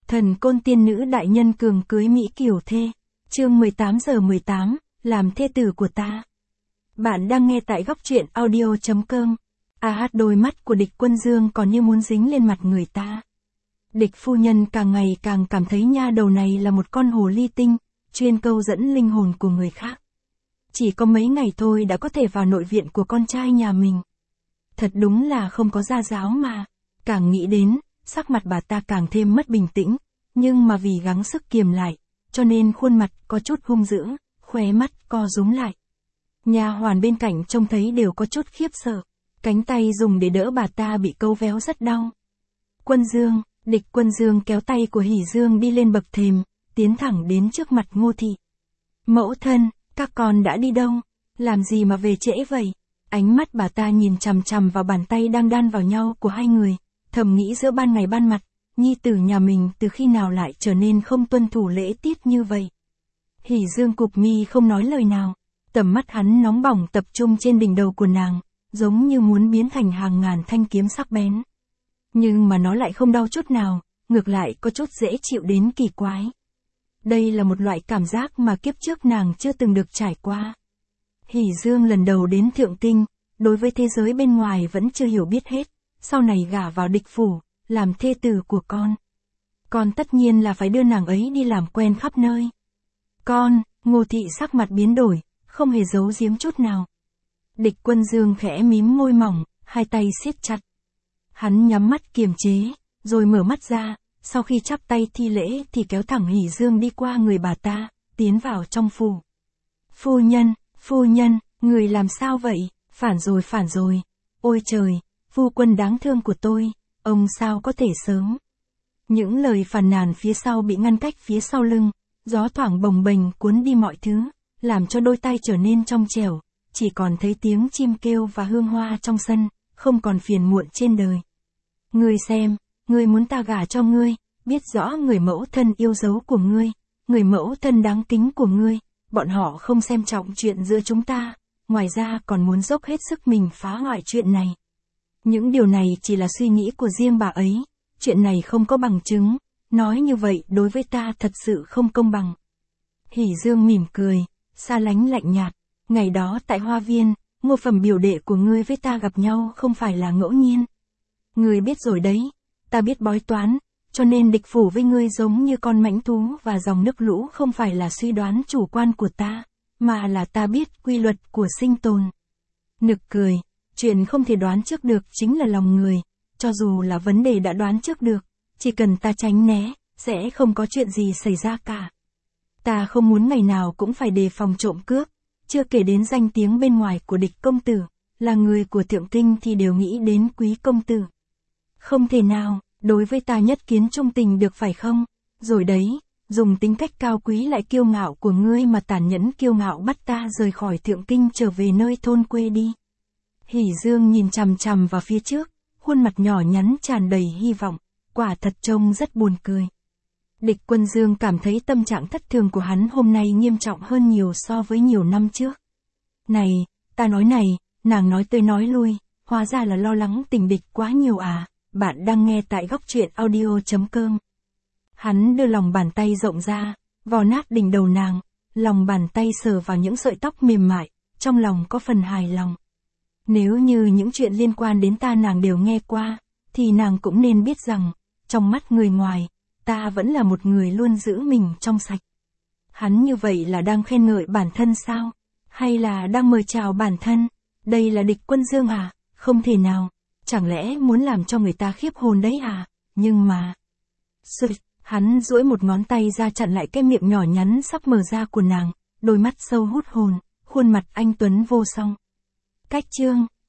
Thần côn tiên nữ đại nhân cường cưới Mỹ Kiều thê. Chương 18:18, làm thê tử của ta. Bạn đang nghe tại góc truyện audio.com. Đôi mắt của Địch Quân Dương còn như muốn dính lên mặt người ta. Địch phu nhân càng ngày càng cảm thấy nha đầu này là một con hồ ly tinh, chuyên câu dẫn linh hồn của người khác. Chỉ có mấy ngày thôi đã có thể vào nội viện của con trai nhà mình. Thật đúng là không có gia giáo mà. Càng nghĩ đến, sắc mặt bà ta càng thêm mất bình tĩnh, nhưng mà vì gắng sức kiềm lại, cho nên khuôn mặt có chút hung dữ, khóe mắt co rúm lại. Nha hoàn bên cạnh trông thấy đều có chút khiếp sợ, cánh tay dùng để đỡ bà ta bị câu véo rất đau. Quân Dương, Địch Quân Dương kéo tay của Hỉ Dương đi lên bậc thềm, tiến thẳng đến trước mặt Ngô Thị. Mẫu thân, các con đã đi đâu? Làm gì mà về trễ vậy? Ánh mắt bà ta nhìn chằm chằm vào bàn tay đang đan vào nhau của hai người, thầm nghĩ giữa ban ngày ban mặt, nhi tử nhà mình từ khi nào lại trở nên không tuân thủ lễ tiết như vậy. Hỉ Dương cụp mi không nói lời nào, tầm mắt hắn nóng bỏng tập trung trên đỉnh đầu của nàng, giống như muốn biến thành hàng ngàn thanh kiếm sắc bén. Nhưng mà nó lại không đau chút nào, ngược lại có chút dễ chịu đến kỳ quái. Đây là một loại cảm giác mà kiếp trước nàng chưa từng được trải qua. Hỉ Dương lần đầu đến Thượng Kinh, đối với thế giới bên ngoài vẫn chưa hiểu biết hết, sau này gả vào Địch phủ, làm thê tử của con tất nhiên là phải đưa nàng ấy đi làm quen khắp nơi. Ngô Thị sắc mặt biến đổi, không hề giấu giếm chút nào. Địch Quân Dương khẽ mím môi mỏng, hai tay siết chặt. Hắn nhắm mắt kiềm chế, rồi mở mắt ra, sau khi chắp tay thi lễ thì kéo thẳng Hỉ Dương đi qua người bà ta, tiến vào trong phủ. Phu nhân, người làm sao vậy? Phản rồi. Ôi trời, phu quân đáng thương của tôi, ông sao có thể sớm. Những lời phàn nàn phía sau bị ngăn cách phía sau lưng, gió thoảng bồng bềnh cuốn đi mọi thứ, làm cho đôi tay trở nên trong trẻo, chỉ còn thấy tiếng chim kêu và hương hoa trong sân, không còn phiền muộn trên đời. Ngươi xem, ngươi muốn ta gả cho ngươi, biết rõ người mẫu thân yêu dấu của ngươi, người mẫu thân đáng kính của ngươi, bọn họ không xem trọng chuyện giữa chúng ta, ngoài ra còn muốn dốc hết sức mình phá hoại chuyện này. Những điều này chỉ là suy nghĩ của riêng bà ấy, chuyện này không có bằng chứng, nói như vậy đối với ta thật sự không công bằng. Hỉ Dương mỉm cười, xa lánh lạnh nhạt, ngày đó tại Hoa Viên, Ngô Phẩm biểu đệ của ngươi với ta gặp nhau không phải là ngẫu nhiên. Ngươi biết rồi đấy, ta biết bói toán, cho nên địch phủ với ngươi giống như con mãnh thú và dòng nước lũ không phải là suy đoán chủ quan của ta, mà là ta biết quy luật của sinh tồn. Nực cười, chuyện không thể đoán trước được chính là lòng người, cho dù là vấn đề đã đoán trước được, chỉ cần ta tránh né, sẽ không có chuyện gì xảy ra cả. Ta không muốn ngày nào cũng phải đề phòng trộm cướp, chưa kể đến danh tiếng bên ngoài của Địch công tử, là người của Thượng Kinh thì đều nghĩ đến Quý công tử. Không thể nào, đối với ta nhất kiến trung tình được phải không? Rồi đấy, dùng tính cách cao quý lại kiêu ngạo của ngươi mà tàn nhẫn kiêu ngạo bắt ta rời khỏi Thượng Kinh trở về nơi thôn quê đi. Hỉ Dương nhìn chằm chằm vào phía trước, khuôn mặt nhỏ nhắn tràn đầy hy vọng, quả thật trông rất buồn cười. Địch Quân Dương cảm thấy tâm trạng thất thường của hắn hôm nay nghiêm trọng hơn nhiều so với nhiều năm trước. Này, ta nói này, nàng nói tới nói lui, hóa ra là lo lắng tình địch quá nhiều à, bạn đang nghe tại góc truyện audio.com. Hắn đưa lòng bàn tay rộng ra, vò nát đỉnh đầu nàng, lòng bàn tay sờ vào những sợi tóc mềm mại, trong lòng có phần hài lòng. Nếu như những chuyện liên quan đến ta nàng đều nghe qua, thì nàng cũng nên biết rằng, trong mắt người ngoài, ta vẫn là một người luôn giữ mình trong sạch. Hắn như vậy là đang khen ngợi bản thân sao? Hay là đang mời chào bản thân? Đây là Địch Quân Dương à? Không thể nào. Chẳng lẽ muốn làm cho người ta khiếp hồn đấy à? Nhưng mà... Hắn duỗi một ngón tay ra chặn lại cái miệng nhỏ nhắn sắp mở ra của nàng, đôi mắt sâu hút hồn, khuôn mặt anh tuấn vô song. Cách chương